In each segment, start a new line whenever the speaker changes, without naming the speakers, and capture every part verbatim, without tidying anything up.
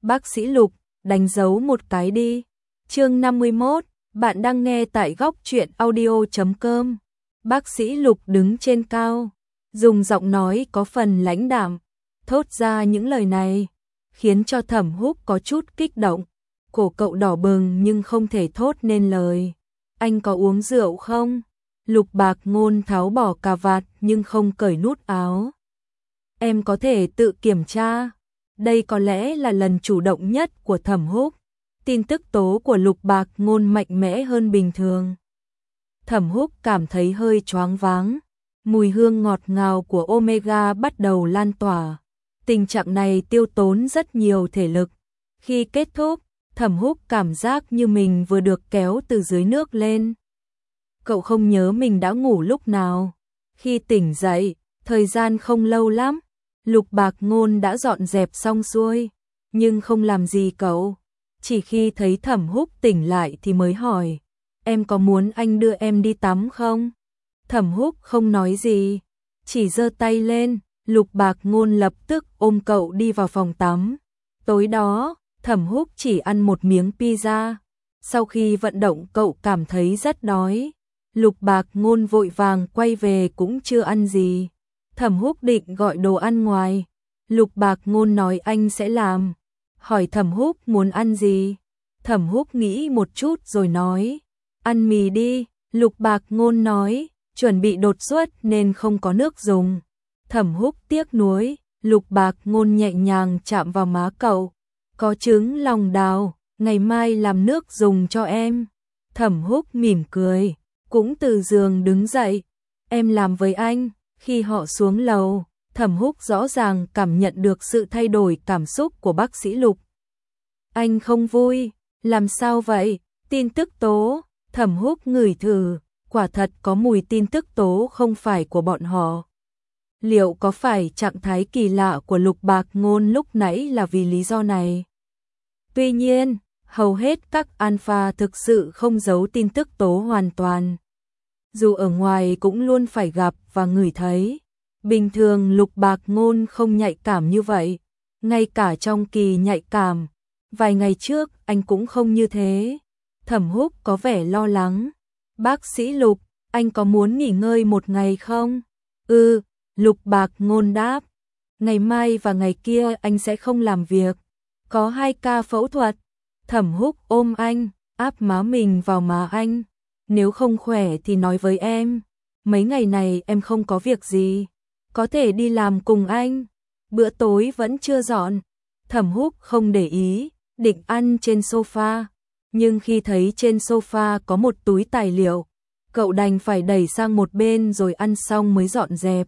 Bác sĩ Lục, đánh dấu một cái đi. Chương năm mươi mốt, bạn đang nghe tại góc truyện audio chấm com. Bác sĩ Lục đứng trên cao, dùng giọng nói có phần lãnh đạm, thốt ra những lời này, khiến cho Thẩm Húc có chút kích động. Cổ cậu đỏ bừng nhưng không thể thốt nên lời. Anh có uống rượu không? Lục Bạc Ngôn tháo bỏ cà vạt nhưng không cởi nút áo. Em có thể tự kiểm tra. Đây có lẽ là lần chủ động nhất của Thẩm Húc. Tin tức tố của Lục Bạc Ngôn mạnh mẽ hơn bình thường. Thẩm Húc cảm thấy hơi choáng váng. Mùi hương ngọt ngào của Omega bắt đầu lan tỏa. Tình trạng này tiêu tốn rất nhiều thể lực. Khi kết thúc, Thẩm Húc cảm giác như mình vừa được kéo từ dưới nước lên. Cậu không nhớ mình đã ngủ lúc nào. Khi tỉnh dậy, thời gian không lâu lắm. Lục Bạc Ngôn đã dọn dẹp xong xuôi, nhưng không làm gì cậu. Chỉ khi thấy Thẩm Húc tỉnh lại thì mới hỏi, em có muốn anh đưa em đi tắm không? Thẩm Húc không nói gì, chỉ giơ tay lên. Lục Bạc Ngôn lập tức ôm cậu đi vào phòng tắm. Tối đó, Thẩm Húc chỉ ăn một miếng pizza. Sau khi vận động cậu cảm thấy rất đói. Lục Bạc Ngôn vội vàng quay về cũng chưa ăn gì. Thẩm Húc định gọi đồ ăn ngoài. Lục Bạc Ngôn nói anh sẽ làm. Hỏi Thẩm Húc muốn ăn gì. Thẩm Húc nghĩ một chút rồi nói, ăn mì đi. Lục Bạc Ngôn nói, chuẩn bị đột xuất nên không có nước dùng. Thẩm Húc tiếc nuối. Lục Bạc Ngôn nhẹ nhàng chạm vào má cậu. Có trứng lòng đào, ngày mai làm nước dùng cho em. Thẩm Húc mỉm cười, cũng từ giường đứng dậy. Em làm với anh. Khi họ xuống lầu, Thẩm Húc rõ ràng cảm nhận được sự thay đổi cảm xúc của bác sĩ Lục. Anh không vui, làm sao vậy? Tin tức tố. Thẩm Húc ngửi thử, quả thật có mùi tin tức tố không phải của bọn họ. Liệu có phải trạng thái kỳ lạ của Lục Bạc Ngôn lúc nãy là vì lý do này? Tuy nhiên, hầu hết các alpha thực sự không giấu tin tức tố hoàn toàn. Dù ở ngoài cũng luôn phải gặp và ngửi thấy. Bình thường Lục Bạc Ngôn không nhạy cảm như vậy. Ngay cả trong kỳ nhạy cảm, vài ngày trước anh cũng không như thế. Thẩm Húc có vẻ lo lắng. Bác sĩ Lục, anh có muốn nghỉ ngơi một ngày không? Ừ, Lục Bạc Ngôn đáp. Ngày mai và ngày kia anh sẽ không làm việc. Có hai ca phẫu thuật. Thẩm Húc ôm anh, áp má mình vào má anh. Nếu không khỏe thì nói với em. Mấy ngày này em không có việc gì, có thể đi làm cùng anh. Bữa tối vẫn chưa dọn. Thẩm Húc không để ý, định ăn trên sofa. Nhưng khi thấy trên sofa có một túi tài liệu, cậu đành phải đẩy sang một bên rồi ăn xong mới dọn dẹp.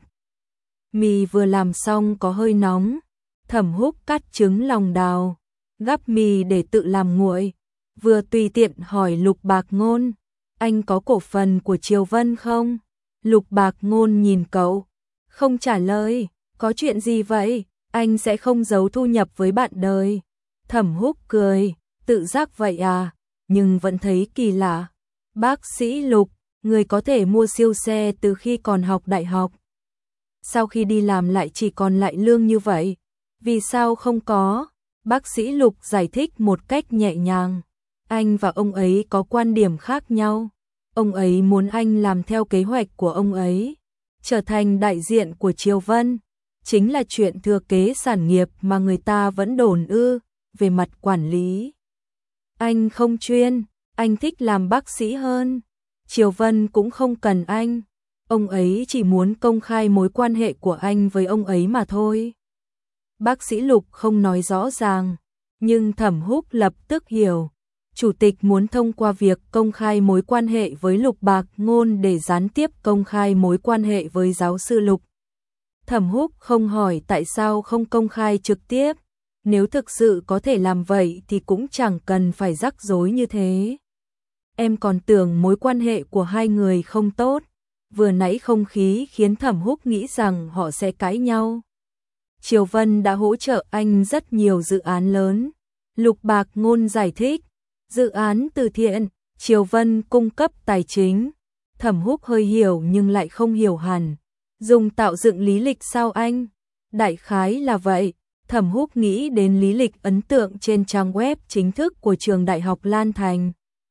Mì vừa làm xong có hơi nóng. Thẩm Húc cắt trứng lòng đào, gắp mì để tự làm nguội. Vừa tùy tiện hỏi Lục Bạc Ngôn, anh có cổ phần của Triều Vân không? Lục Bạc Ngôn nhìn cậu, không trả lời. Có chuyện gì vậy? Anh sẽ không giấu thu nhập với bạn đời. Thẩm Húc cười, tự giác vậy à, nhưng vẫn thấy kỳ lạ. Bác sĩ Lục, người có thể mua siêu xe từ khi còn học đại học. Sau khi đi làm lại chỉ còn lại lương như vậy. Vì sao không có? Bác sĩ Lục giải thích một cách nhẹ nhàng. Anh và ông ấy có quan điểm khác nhau. Ông ấy muốn anh làm theo kế hoạch của ông ấy, trở thành đại diện của Triều Vân. Chính là chuyện thừa kế sản nghiệp mà người ta vẫn đồn ư. Về mặt quản lý, anh không chuyên, anh thích làm bác sĩ hơn. Triều Vân cũng không cần anh. Ông ấy chỉ muốn công khai mối quan hệ của anh với ông ấy mà thôi. Bác sĩ Lục không nói rõ ràng, nhưng Thẩm Húc lập tức hiểu. Chủ tịch muốn thông qua việc công khai mối quan hệ với Lục Bạc Ngôn để gián tiếp công khai mối quan hệ với giáo sư Lục. Thẩm Húc không hỏi tại sao không công khai trực tiếp. Nếu thực sự có thể làm vậy thì cũng chẳng cần phải rắc rối như thế. Em còn tưởng mối quan hệ của hai người không tốt. Vừa nãy không khí khiến Thẩm Húc nghĩ rằng họ sẽ cãi nhau. Triều Vân đã hỗ trợ anh rất nhiều dự án lớn. Lục Bạc Ngôn giải thích. Dự án từ thiện, Triều Vân cung cấp tài chính. Thẩm Húc hơi hiểu nhưng lại không hiểu hẳn. Dùng tạo dựng lý lịch sao anh? Đại khái là vậy. Thẩm Húc nghĩ đến lý lịch ấn tượng trên trang web chính thức của trường Đại học Lan Thành.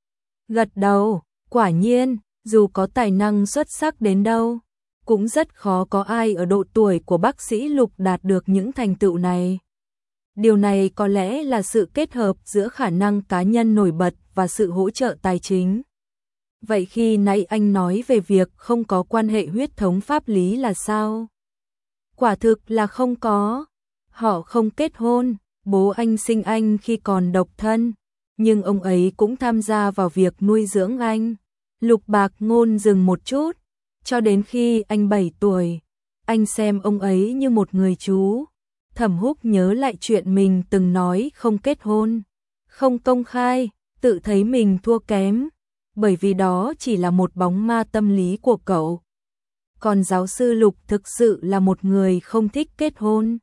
Gật đầu, quả nhiên, dù có tài năng xuất sắc đến đâu, cũng rất khó có ai ở độ tuổi của bác sĩ Lục đạt được những thành tựu này. Điều này có lẽ là sự kết hợp giữa khả năng cá nhân nổi bật và sự hỗ trợ tài chính. Vậy khi nãy anh nói về việc không có quan hệ huyết thống pháp lý là sao? Quả thực là không có. Họ không kết hôn, bố anh sinh anh khi còn độc thân, nhưng ông ấy cũng tham gia vào việc nuôi dưỡng anh. Lục Bạc Ngôn dừng một chút, cho đến khi anh bảy tuổi, anh xem ông ấy như một người chú. Thẩm Húc nhớ lại chuyện mình từng nói không kết hôn, không công khai, tự thấy mình thua kém, bởi vì đó chỉ là một bóng ma tâm lý của cậu. Còn giáo sư Lục thực sự là một người không thích kết hôn.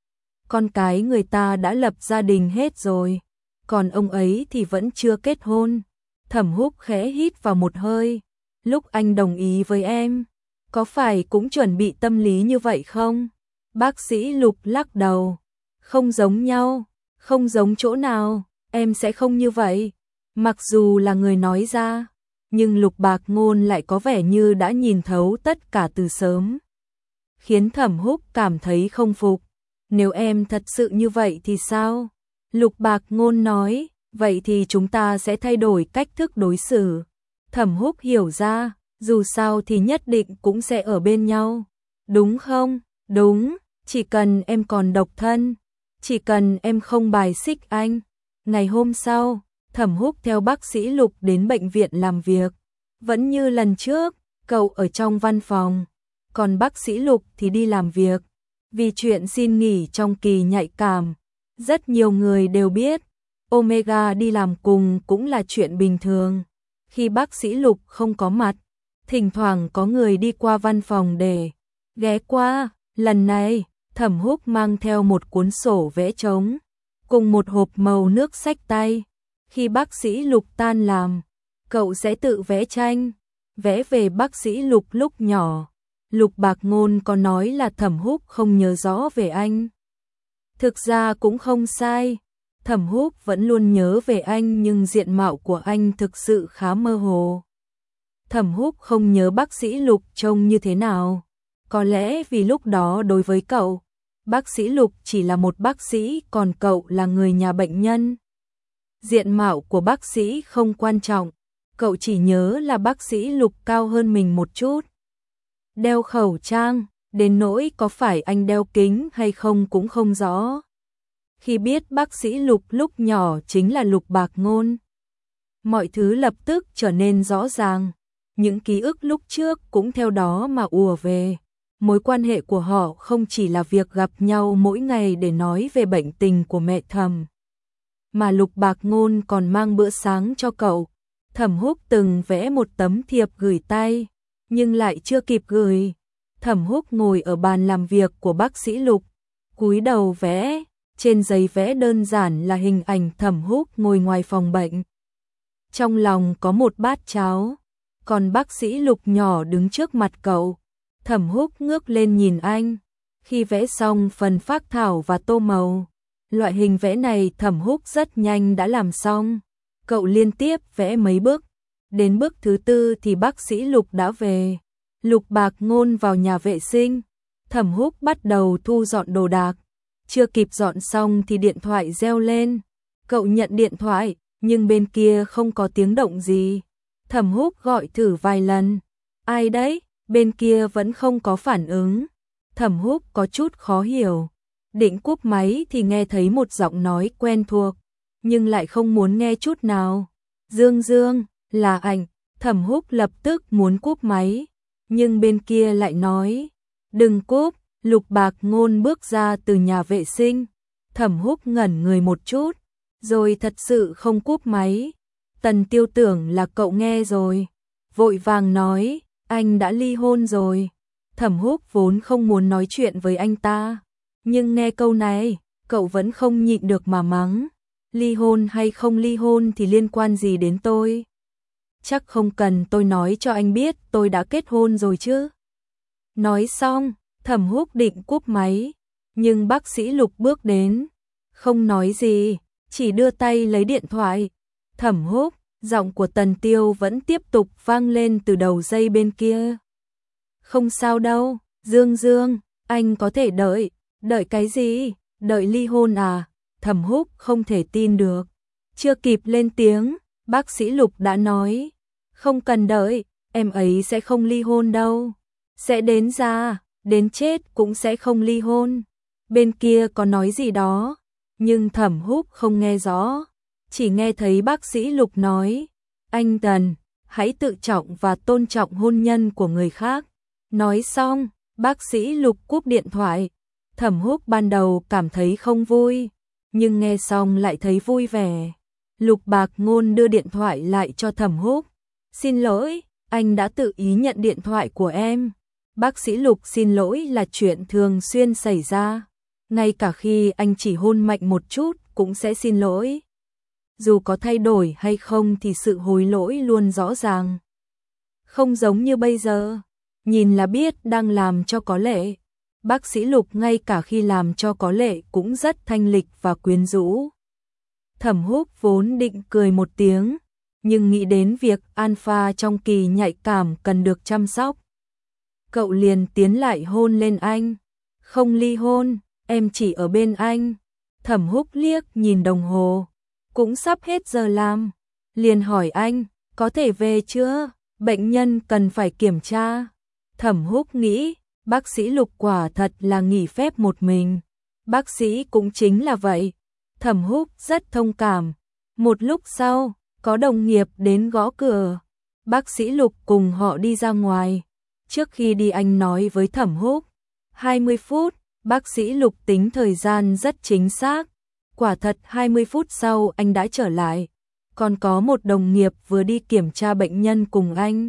Con cái người ta đã lập gia đình hết rồi, còn ông ấy thì vẫn chưa kết hôn. Thẩm Húc khẽ hít vào một hơi. Lúc anh đồng ý với em, có phải cũng chuẩn bị tâm lý như vậy không? Bác sĩ Lục lắc đầu. Không giống nhau, không giống chỗ nào, em sẽ không như vậy. Mặc dù là người nói ra, nhưng Lục Bạc Ngôn lại có vẻ như đã nhìn thấu tất cả từ sớm, khiến Thẩm Húc cảm thấy không phục. Nếu em thật sự như vậy thì sao? Lục Bạc Ngôn nói, vậy thì chúng ta sẽ thay đổi cách thức đối xử. Thẩm Húc hiểu ra, dù sao thì nhất định cũng sẽ ở bên nhau. Đúng không? Đúng, chỉ cần em còn độc thân, chỉ cần em không bài xích anh. Ngày hôm sau, Thẩm Húc theo bác sĩ Lục đến bệnh viện làm việc. Vẫn như lần trước, cậu ở trong văn phòng, còn bác sĩ Lục thì đi làm việc. Vì chuyện xin nghỉ trong kỳ nhạy cảm, rất nhiều người đều biết, Omega đi làm cùng cũng là chuyện bình thường. Khi bác sĩ Lục không có mặt, thỉnh thoảng có người đi qua văn phòng để ghé qua. Lần này, Thẩm Húc mang theo một cuốn sổ vẽ trống, cùng một hộp màu nước xách tay. Khi bác sĩ Lục tan làm, cậu sẽ tự vẽ tranh, vẽ về bác sĩ Lục lúc nhỏ. Lục Bạc Ngôn có nói là Thẩm Húc không nhớ rõ về anh. Thực ra cũng không sai, Thẩm Húc vẫn luôn nhớ về anh nhưng diện mạo của anh thực sự khá mơ hồ. Thẩm Húc không nhớ bác sĩ Lục trông như thế nào. Có lẽ vì lúc đó đối với cậu, bác sĩ Lục chỉ là một bác sĩ còn cậu là người nhà bệnh nhân. Diện mạo của bác sĩ không quan trọng, cậu chỉ nhớ là bác sĩ Lục cao hơn mình một chút. Đeo khẩu trang, đến nỗi có phải anh đeo kính hay không cũng không rõ. Khi biết bác sĩ Lục lúc nhỏ chính là Lục Bạc Ngôn, mọi thứ lập tức trở nên rõ ràng. Những ký ức lúc trước cũng theo đó mà ùa về. Mối quan hệ của họ không chỉ là việc gặp nhau mỗi ngày để nói về bệnh tình của mẹ Thẩm, mà Lục Bạc Ngôn còn mang bữa sáng cho cậu. Thẩm Húc từng vẽ một tấm thiệp gửi tay, nhưng lại chưa kịp gửi. Thẩm Húc ngồi ở bàn làm việc của bác sĩ Lục, cúi đầu vẽ. Trên giấy vẽ đơn giản là hình ảnh Thẩm Húc ngồi ngoài phòng bệnh. Trong lòng có một bát cháo, còn bác sĩ Lục nhỏ đứng trước mặt cậu. Thẩm Húc ngước lên nhìn anh. Khi vẽ xong phần phác thảo và tô màu, loại hình vẽ này Thẩm Húc rất nhanh đã làm xong. Cậu liên tiếp vẽ mấy bước, đến bước thứ tư thì bác sĩ Lục đã về. Lục Bạc Ngôn vào nhà vệ sinh, Thẩm Húc bắt đầu thu dọn đồ đạc. Chưa kịp dọn xong thì điện thoại reo lên. Cậu nhận điện thoại, nhưng bên kia không có tiếng động gì. Thẩm Húc gọi thử vài lần. Ai đấy? Bên kia vẫn không có phản ứng. Thẩm Húc có chút khó hiểu. Định cúp máy thì nghe thấy một giọng nói quen thuộc, nhưng lại không muốn nghe chút nào. Dương Dương, là anh. Thẩm Húc lập tức muốn cúp máy, nhưng bên kia lại nói, đừng cúp. Lục Bạc Ngôn bước ra từ nhà vệ sinh. Thẩm Húc ngẩn người một chút, rồi thật sự không cúp máy. Tần Tiêu tưởng là cậu nghe rồi, vội vàng nói, anh đã ly hôn rồi. Thẩm Húc vốn không muốn nói chuyện với anh ta, nhưng nghe câu này, cậu vẫn không nhịn được mà mắng. Ly hôn hay không ly hôn thì liên quan gì đến tôi? Chắc không cần tôi nói cho anh biết tôi đã kết hôn rồi chứ. Nói xong, Thẩm Húc định cúp máy, Nhưng bác sĩ Lục bước đến, không nói gì, chỉ đưa tay lấy điện thoại. Thẩm Húc, giọng của Tần Tiêu vẫn tiếp tục vang lên từ đầu dây bên kia. Không sao đâu, Dương Dương, anh có thể đợi, đợi cái gì, đợi ly hôn à? Thẩm Húc không thể tin được. Chưa kịp lên tiếng, bác sĩ Lục đã nói, không cần đợi, em ấy sẽ không ly hôn đâu. Sẽ đến già, đến chết cũng sẽ không ly hôn. Bên kia có nói gì đó, nhưng Thẩm Húc không nghe rõ, chỉ nghe thấy bác sĩ Lục nói, anh Tần, hãy tự trọng và tôn trọng hôn nhân của người khác. Nói xong, bác sĩ Lục cúp điện thoại. Thẩm Húc ban đầu cảm thấy không vui, nhưng nghe xong lại thấy vui vẻ. Lục Bạc Ngôn đưa điện thoại lại cho Thẩm Húc. Xin lỗi, anh đã tự ý nhận điện thoại của em. Bác sĩ Lục xin lỗi là chuyện thường xuyên xảy ra. Ngay cả khi anh chỉ hôn mạnh một chút cũng sẽ xin lỗi. Dù có thay đổi hay không thì sự hối lỗi luôn rõ ràng. Không giống như bây giờ, nhìn là biết đang làm cho có lệ. Bác sĩ Lục ngay cả khi làm cho có lệ cũng rất thanh lịch và quyến rũ. Thẩm Húc vốn định cười một tiếng, nhưng nghĩ đến việc Alpha trong kỳ nhạy cảm cần được chăm sóc. Cậu liền tiến lại hôn lên anh. Không ly hôn, em chỉ ở bên anh. Thẩm Húc liếc nhìn đồng hồ, cũng sắp hết giờ làm. Liền hỏi anh, có thể về chưa? Bệnh nhân cần phải kiểm tra. Thẩm Húc nghĩ, bác sĩ Lục quả thật là nghỉ phép một mình. Bác sĩ cũng chính là vậy. Thẩm Húc rất thông cảm. Một lúc sau, có đồng nghiệp đến gõ cửa. Bác sĩ Lục cùng họ đi ra ngoài. Trước khi đi anh nói với Thẩm Húc, hai mươi phút, bác sĩ Lục tính thời gian rất chính xác. Quả thật hai mươi phút sau anh đã trở lại. Còn có một đồng nghiệp vừa đi kiểm tra bệnh nhân cùng anh.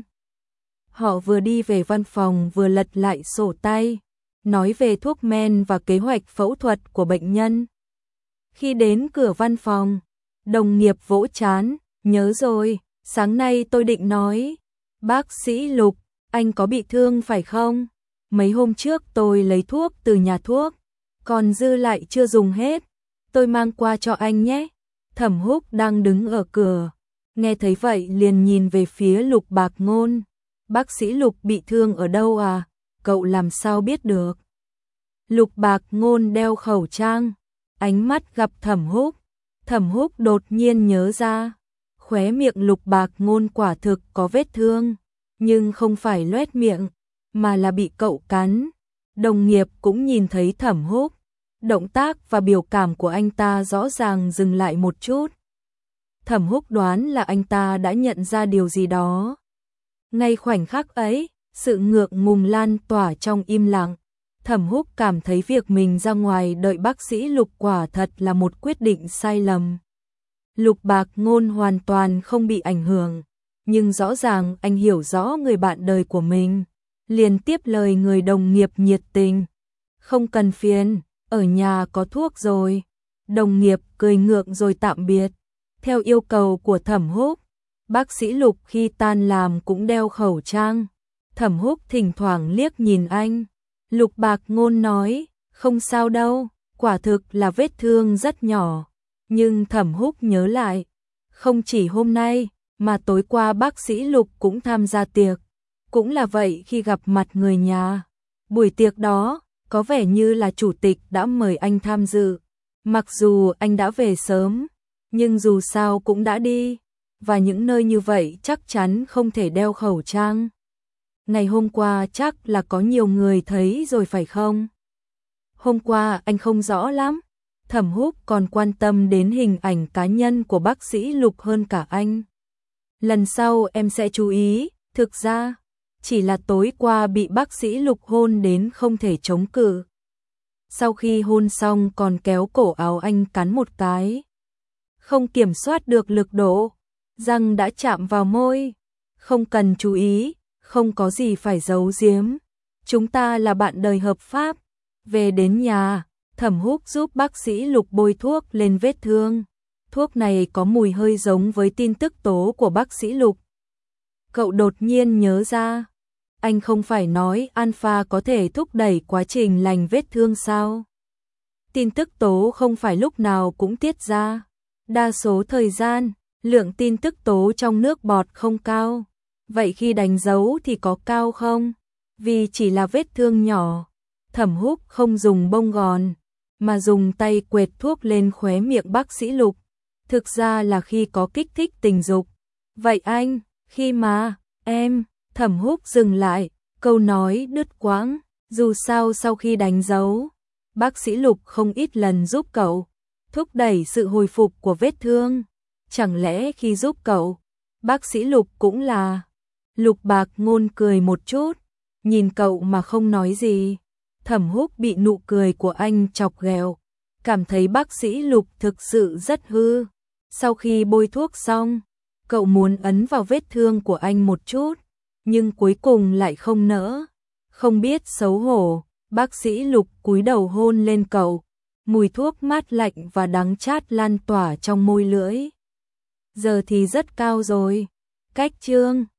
Họ vừa đi về văn phòng vừa lật lại sổ tay, nói về thuốc men và kế hoạch phẫu thuật của bệnh nhân. Khi đến cửa văn phòng, đồng nghiệp vỗ trán, nhớ rồi, sáng nay tôi định nói. Bác sĩ Lục, anh có bị thương phải không? Mấy hôm trước tôi lấy thuốc từ nhà thuốc, còn dư lại chưa dùng hết. Tôi mang qua cho anh nhé. Thẩm Húc đang đứng ở cửa, nghe thấy vậy liền nhìn về phía Lục Bạc Ngôn. Bác sĩ Lục bị thương ở đâu à? Cậu làm sao biết được? Lục Bạc Ngôn đeo khẩu trang, ánh mắt gặp Thẩm Húc. Thẩm Húc đột nhiên nhớ ra, khóe miệng Lục Bạc Ngôn quả thực có vết thương, nhưng không phải loét miệng, mà là bị cậu cắn. Đồng nghiệp cũng nhìn thấy Thẩm Húc, động tác và biểu cảm của anh ta rõ ràng dừng lại một chút. Thẩm Húc đoán là anh ta đã nhận ra điều gì đó. Ngay khoảnh khắc ấy, sự ngượng ngùng lan tỏa trong im lặng. Thẩm Húc cảm thấy việc mình ra ngoài đợi bác sĩ Lục quả thật là một quyết định sai lầm. Lục Bạc Ngôn hoàn toàn không bị ảnh hưởng, nhưng rõ ràng anh hiểu rõ người bạn đời của mình. Liền tiếp lời người đồng nghiệp nhiệt tình. Không cần phiền, ở nhà có thuốc rồi. Đồng nghiệp cười ngượng rồi tạm biệt. Theo yêu cầu của Thẩm Húc, bác sĩ Lục khi tan làm cũng đeo khẩu trang. Thẩm Húc thỉnh thoảng liếc nhìn anh. Lục Bạc Ngôn nói, không sao đâu, quả thực là vết thương rất nhỏ. Nhưng Thẩm Húc nhớ lại, không chỉ hôm nay, mà tối qua bác sĩ Lục cũng tham gia tiệc. Cũng là vậy khi gặp mặt người nhà. Buổi tiệc đó, có vẻ như là chủ tịch đã mời anh tham dự. Mặc dù anh đã về sớm, nhưng dù sao cũng đã đi. Và những nơi như vậy chắc chắn không thể đeo khẩu trang. Ngày hôm qua chắc là có nhiều người thấy rồi phải không? Hôm qua anh không rõ lắm. Thẩm Húc còn quan tâm đến hình ảnh cá nhân của bác sĩ Lục hơn cả anh. Lần sau em sẽ chú ý, thực ra, chỉ là tối qua bị bác sĩ Lục hôn đến không thể chống cự. Sau khi hôn xong còn kéo cổ áo anh cắn một cái. Không kiểm soát được lực độ, răng đã chạm vào môi. Không cần chú ý, không có gì phải giấu giếm. Chúng ta là bạn đời hợp pháp. Về đến nhà, Thẩm Húc giúp bác sĩ Lục bôi thuốc lên vết thương. Thuốc này có mùi hơi giống với tin tức tố của bác sĩ Lục. Cậu đột nhiên nhớ ra, anh không phải nói Alpha có thể thúc đẩy quá trình lành vết thương sao? tin tức tố không phải lúc nào cũng tiết ra. Đa số thời gian, lượng tin tức tố trong nước bọt không cao. Vậy khi đánh dấu thì có cao không? Vì chỉ là vết thương nhỏ, Thẩm Húc không dùng bông gòn, mà dùng tay quệt thuốc lên khóe miệng bác sĩ Lục. Thực ra là khi có kích thích tình dục. Vậy anh, khi mà, em, Thẩm Húc dừng lại, câu nói đứt quãng. Dù sao sau khi đánh dấu, bác sĩ Lục không ít lần giúp cậu thúc đẩy sự hồi phục của vết thương. Chẳng lẽ khi giúp cậu, bác sĩ Lục cũng là... Lục Bạc Ngôn cười một chút, nhìn cậu mà không nói gì. Thẩm Húc bị nụ cười của anh chọc ghẹo, cảm thấy bác sĩ Lục thực sự rất hư. Sau khi bôi thuốc xong, cậu muốn ấn vào vết thương của anh một chút, nhưng cuối cùng lại không nỡ. Không biết xấu hổ, bác sĩ Lục cúi đầu hôn lên cậu, mùi thuốc mát lạnh và đắng chát lan tỏa trong môi lưỡi. Giờ thì rất cao rồi. Cách chương